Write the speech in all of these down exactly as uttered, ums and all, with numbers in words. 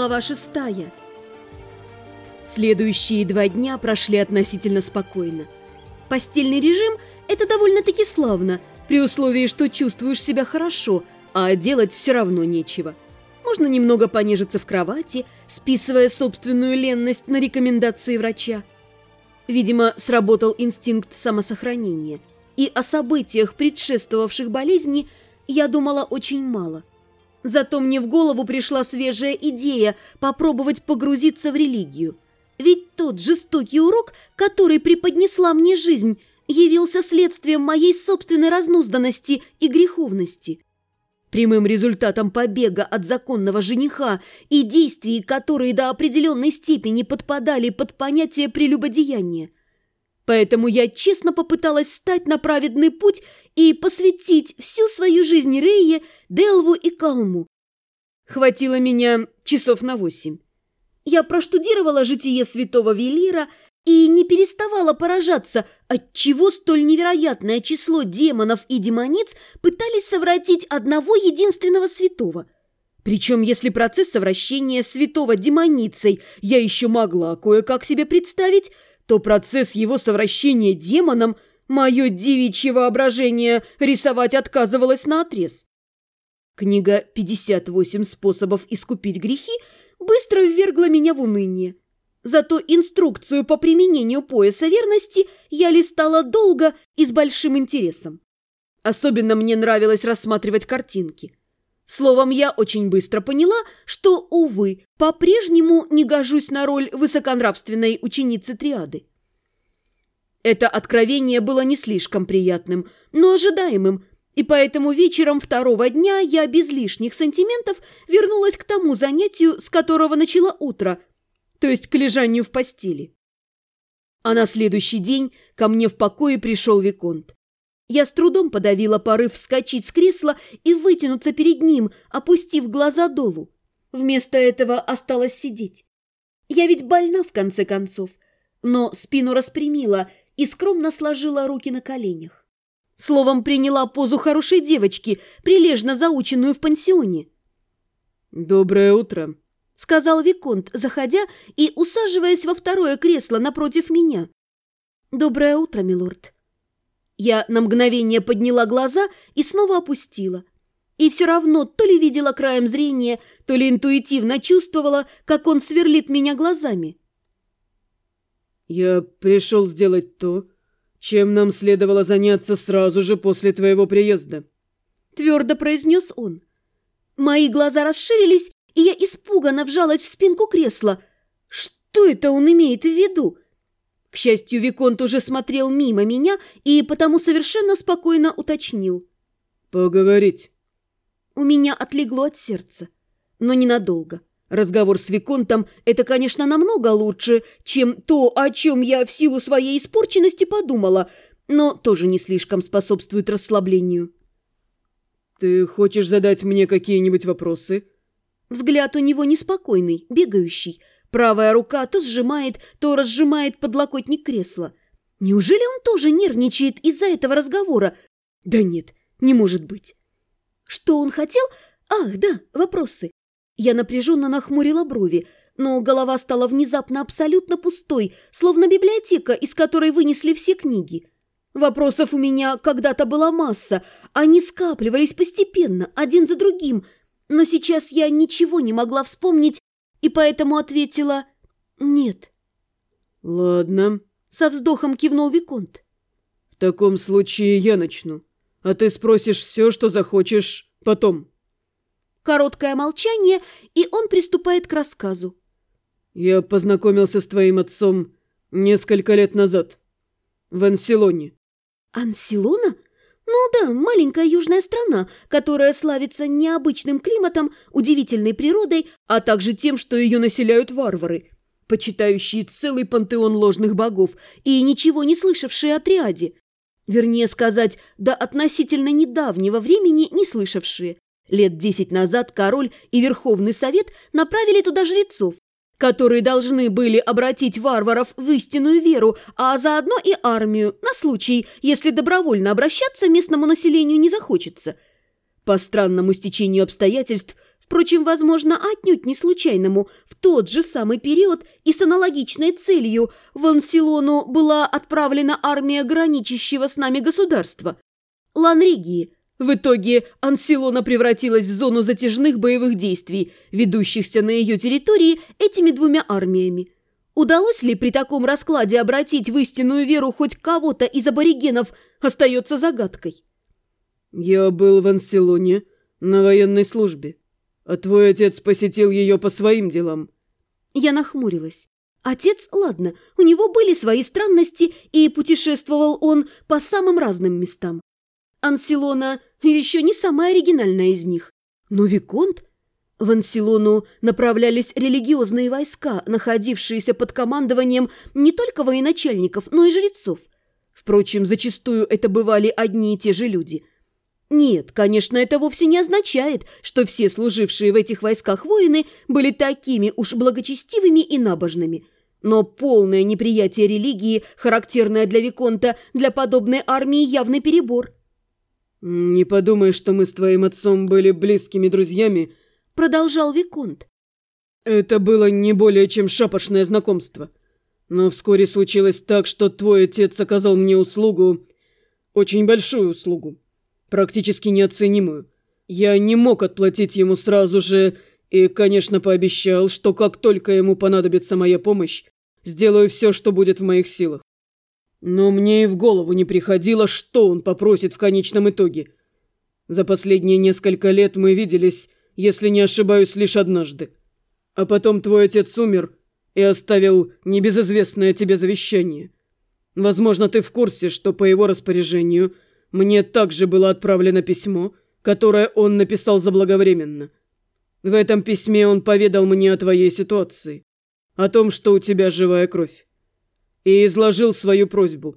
Глава шестая. Следующие два дня прошли относительно спокойно. Постельный режим – это довольно-таки славно, при условии, что чувствуешь себя хорошо, а делать все равно нечего. Можно немного понежиться в кровати, списывая собственную ленность на рекомендации врача. Видимо, сработал инстинкт самосохранения, и о событиях, предшествовавших болезни, я думала очень мало. Зато мне в голову пришла свежая идея попробовать погрузиться в религию. Ведь тот жестокий урок, который преподнесла мне жизнь, явился следствием моей собственной разнузданности и греховности. Прямым результатом побега от законного жениха и действий, которые до определенной степени подпадали под понятие прелюбодеяния. Поэтому я честно попыталась встать на праведный путь и посвятить всю свою жизнь Рее, Делву и Калму. Хватило меня часов на восемь. Я проштудировала житие святого Велира и не переставала поражаться, отчего столь невероятное число демонов и демониц пытались совратить одного единственного святого. Причем, если процесс совращения святого демоницей я еще могла кое-как себе представить, то процесс его совращения демоном мое девичье воображение рисовать отказывалось наотрез. Книга «пятьдесят восемь способов искупить грехи» быстро ввергла меня в уныние. Зато инструкцию по применению пояса верности я листала долго и с большим интересом. Особенно мне нравилось рассматривать картинки. Словом, я очень быстро поняла, что, увы, по-прежнему не гожусь на роль высоконравственной ученицы триады. Это откровение было не слишком приятным, но ожидаемым, и поэтому вечером второго дня я без лишних сантиментов вернулась к тому занятию, с которого начала утро, то есть к лежанию в постели. А на следующий день ко мне в покое пришел виконт. Я с трудом подавила порыв вскочить с кресла и вытянуться перед ним, опустив глаза долу. Вместо этого осталось сидеть. Я ведь больна, в конце концов, но спину распрямила и скромно сложила руки на коленях. Словом, приняла позу хорошей девочки, прилежно заученную в пансионе. «Доброе утро», — сказал виконт, заходя и усаживаясь во второе кресло напротив меня. «Доброе утро, милорд». Я на мгновение подняла глаза и снова опустила. И все равно то ли видела краем зрения, то ли интуитивно чувствовала, как он сверлит меня глазами. «Я пришел сделать то, чем нам следовало заняться сразу же после твоего приезда», — твердо произнес он. Мои глаза расширились, и я испуганно вжалась в спинку кресла. Что это он имеет в виду? К счастью, виконт уже смотрел мимо меня и потому совершенно спокойно уточнил. «Поговорить». У меня отлегло от сердца, но ненадолго. Разговор с виконтом – это, конечно, намного лучше, чем то, о чем я в силу своей испорченности подумала, но тоже не слишком способствует расслаблению. «Ты хочешь задать мне какие-нибудь вопросы?» Взгляд у него неспокойный, бегающий. Правая рука то сжимает, то разжимает подлокотник кресла. Неужели он тоже нервничает из-за этого разговора? Да нет, не может быть. Что он хотел? Ах, да, вопросы. Я напряженно нахмурила брови, но голова стала внезапно абсолютно пустой, словно библиотека, из которой вынесли все книги. Вопросов у меня когда-то была масса, они скапливались постепенно, один за другим, но сейчас я ничего не могла вспомнить, и поэтому ответила «нет». «Ладно», — со вздохом кивнул виконт. «В таком случае я начну, а ты спросишь все, что захочешь потом». Короткое молчание, и он приступает к рассказу. «Я познакомился с твоим отцом несколько лет назад в Ансилоне». «Ансилона? Ну да, маленькая южная страна, которая славится необычным климатом, удивительной природой, а также тем, что ее населяют варвары, почитающие целый пантеон ложных богов и ничего не слышавшие о триаде. Вернее сказать, до относительно недавнего времени не слышавшие. Лет десять назад король и Верховный Совет направили туда жрецов, которые должны были обратить варваров в истинную веру, а заодно и армию, на случай, если добровольно обращаться местному населению не захочется. По странному стечению обстоятельств, впрочем, возможно, отнюдь не случайному, в тот же самый период и с аналогичной целью в Ансилону была отправлена армия граничащего с нами государства – Ланригии. В итоге Ансилона превратилась в зону затяжных боевых действий, ведущихся на ее территории этими двумя армиями. Удалось ли при таком раскладе обратить в истинную веру хоть кого-то из аборигенов, остается загадкой. «Я был в Ансилоне на военной службе, а твой отец посетил ее по своим делам». Я нахмурилась. Отец, ладно, у него были свои странности, и путешествовал он по самым разным местам. Ансилона еще не самая оригинальная из них. Но Виконт... В Ансилону направлялись религиозные войска, находившиеся под командованием не только военачальников, но и жрецов. Впрочем, зачастую это бывали одни и те же люди. Нет, конечно, это вовсе не означает, что все служившие в этих войсках воины были такими уж благочестивыми и набожными. Но полное неприятие религии, характерное для Виконта, для подобной армии явный перебор. «Не подумай, что мы с твоим отцом были близкими друзьями», — продолжал Виконт. «Это было не более чем шапошное знакомство. Но вскоре случилось так, что твой отец оказал мне услугу, очень большую услугу, практически неоценимую. Я не мог отплатить ему сразу же и, конечно, пообещал, что как только ему понадобится моя помощь, сделаю все, что будет в моих силах. Но мне и в голову не приходило, что он попросит в конечном итоге. За последние несколько лет мы виделись, если не ошибаюсь, лишь однажды. А потом твой отец умер и оставил небезызвестное тебе завещание. Возможно, ты в курсе, что по его распоряжению мне также было отправлено письмо, которое он написал заблаговременно. В этом письме он поведал мне о твоей ситуации, о том, что у тебя живая кровь, и изложил свою просьбу.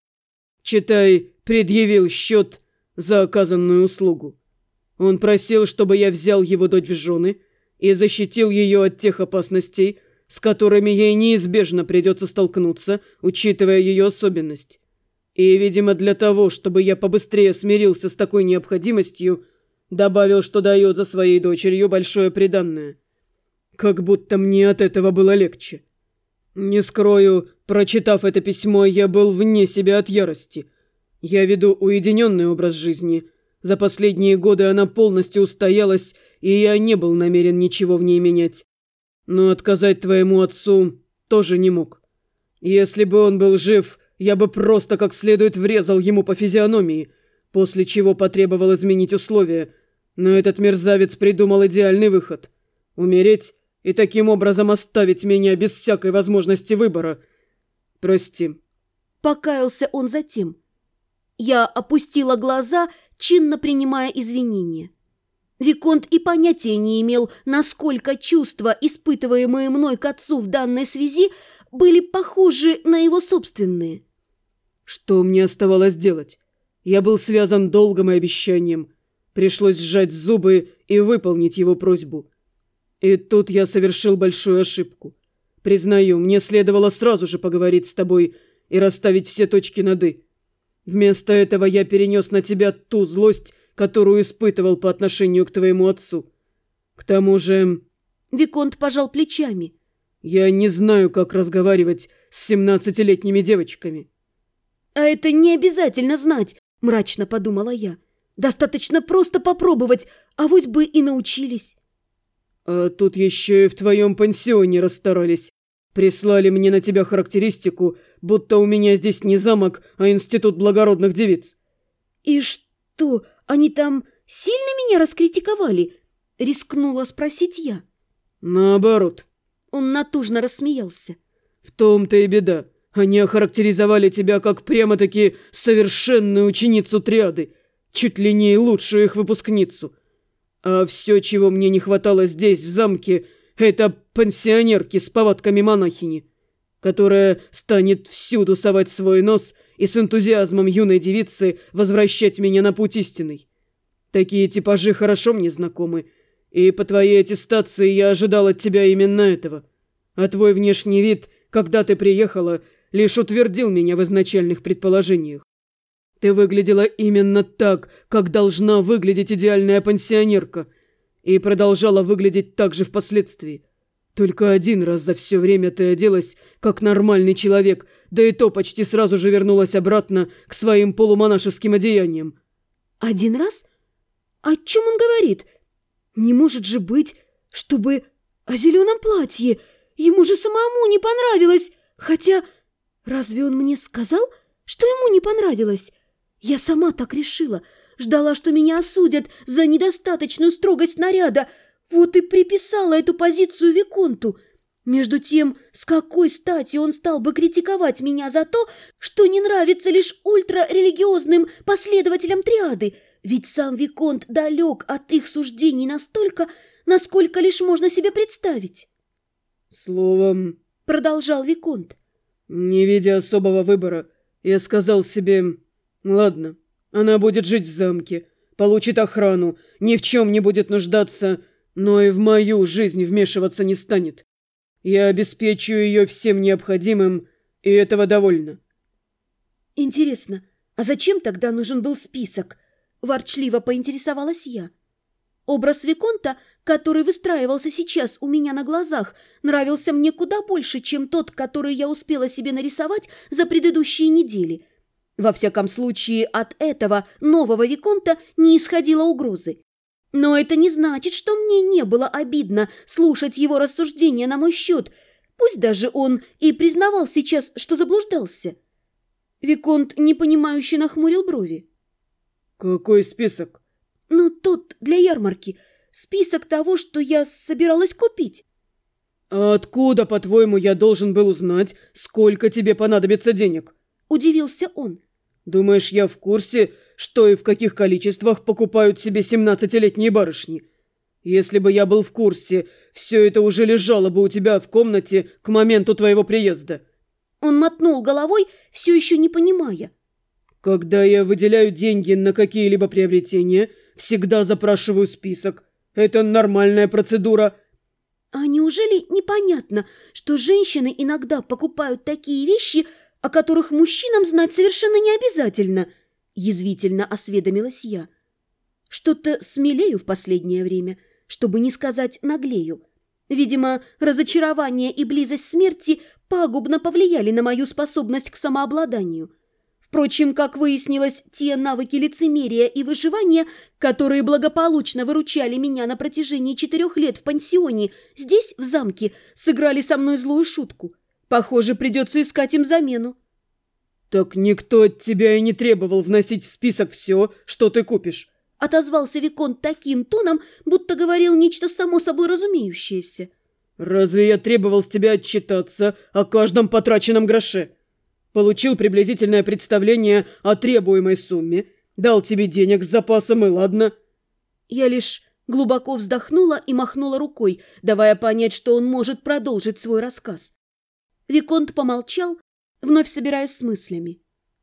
Читай, предъявил счет за оказанную услугу. Он просил, чтобы я взял его дочь в жены и защитил ее от тех опасностей, с которыми ей неизбежно придется столкнуться, учитывая ее особенность. И, видимо, для того, чтобы я побыстрее смирился с такой необходимостью, добавил, что дает за своей дочерью большое приданное. Как будто мне от этого было легче. Не скрою, прочитав это письмо, я был вне себя от ярости. Я веду уединенный образ жизни. За последние годы она полностью устоялась, и я не был намерен ничего в ней менять. Но отказать твоему отцу тоже не мог. Если бы он был жив, я бы просто как следует врезал ему по физиономии, после чего потребовал изменить условия. Но этот мерзавец придумал идеальный выход – умереть и таким образом оставить меня без всякой возможности выбора. Прости. Покаялся он затем. Я опустила глаза, чинно принимая извинения. Виконт и понятия не имел, насколько чувства, испытываемые мной к отцу в данной связи, были похожи на его собственные. Что мне оставалось делать? Я был связан долгом и обещанием. Пришлось сжать зубы и выполнить его просьбу. И тут я совершил большую ошибку. Признаю, мне следовало сразу же поговорить с тобой и расставить все точки над «и». Вместо этого я перенес на тебя ту злость, которую испытывал по отношению к твоему отцу. К тому же...» Виконт пожал плечами. «Я не знаю, как разговаривать с семнадцатилетними девочками». «А это не обязательно знать», — мрачно подумала я. «Достаточно просто попробовать, авось бы и научились». «А тут еще и в твоем пансионе расстарались. Прислали мне на тебя характеристику, будто у меня здесь не замок, а институт благородных девиц». «И что, они там сильно меня раскритиковали?» — рискнула спросить я. «Наоборот». Он натужно рассмеялся. «В том-то и беда. Они охарактеризовали тебя как прямо-таки совершенную ученицу триады, чуть ли не лучшую их выпускницу. А все, чего мне не хватало здесь, в замке, это пансионерки с повадками монахини, которая станет всюду совать свой нос и с энтузиазмом юной девицы возвращать меня на путь истинный. Такие типажи хорошо мне знакомы, и по твоей аттестации я ожидал от тебя именно этого. А твой внешний вид, когда ты приехала, лишь утвердил меня в изначальных предположениях. Ты выглядела именно так, как должна выглядеть идеальная пансионерка, и продолжала выглядеть так же впоследствии. Только один раз за все время ты оделась как нормальный человек, да и то почти сразу же вернулась обратно к своим полумонашеским одеяниям». «Один раз? О чем он говорит? Не может же быть, чтобы о зеленом платье. Ему же самому не понравилось. Хотя, разве он мне сказал, что ему не понравилось? Я сама так решила. Ждала, что меня осудят за недостаточную строгость наряда. Вот и приписала эту позицию виконту. Между тем, с какой стати он стал бы критиковать меня за то, что не нравится лишь ультрарелигиозным последователям триады? Ведь сам виконт далек от их суждений настолько, насколько лишь можно себе представить. «Словом, — продолжал виконт, — не видя особого выбора, я сказал себе: ладно, она будет жить в замке, получит охрану, ни в чем не будет нуждаться, но и в мою жизнь вмешиваться не станет. Я обеспечу ее всем необходимым, и этого довольно». «Интересно, а зачем тогда нужен был список?» – ворчливо поинтересовалась я. Образ виконта, который выстраивался сейчас у меня на глазах, нравился мне куда больше, чем тот, который я успела себе нарисовать за предыдущие недели. Во всяком случае, от этого нового виконта не исходило угрозы. Но это не значит, что мне не было обидно слушать его рассуждения на мой счет, пусть даже он и признавал сейчас, что заблуждался. Виконт непонимающе нахмурил брови. «Какой список?» «Ну, тот для ярмарки. Список того, что я собиралась купить». «А откуда, по-твоему, я должен был узнать, сколько тебе понадобится денег?» – удивился он. «Думаешь, я в курсе, что и в каких количествах покупают себе семнадцатилетние барышни? Если бы я был в курсе, все это уже лежало бы у тебя в комнате к моменту твоего приезда». Он мотнул головой, все еще не понимая. «Когда я выделяю деньги на какие-либо приобретения, всегда запрашиваю список. Это нормальная процедура». «А неужели непонятно, что женщины иногда покупают такие вещи, о которых мужчинам знать совершенно не обязательно?» – язвительно осведомилась я. «Что-то смелею в последнее время, чтобы не сказать наглею. Видимо, разочарование и близость смерти пагубно повлияли на мою способность к самообладанию. Впрочем, как выяснилось, те навыки лицемерия и выживания, которые благополучно выручали меня на протяжении четырех лет в пансионе, здесь, в замке, сыграли со мной злую шутку. Похоже, придется искать им замену». «Так никто от тебя и не требовал вносить в список все, что ты купишь», — отозвался виконт таким тоном, будто говорил нечто само собой разумеющееся. «Разве я требовал с тебя отчитаться о каждом потраченном гроше? Получил приблизительное представление о требуемой сумме, дал тебе денег с запасом, и ладно». Я лишь глубоко вздохнула и махнула рукой, давая понять, что он может продолжить свой рассказ. Виконт помолчал, вновь собираясь с мыслями.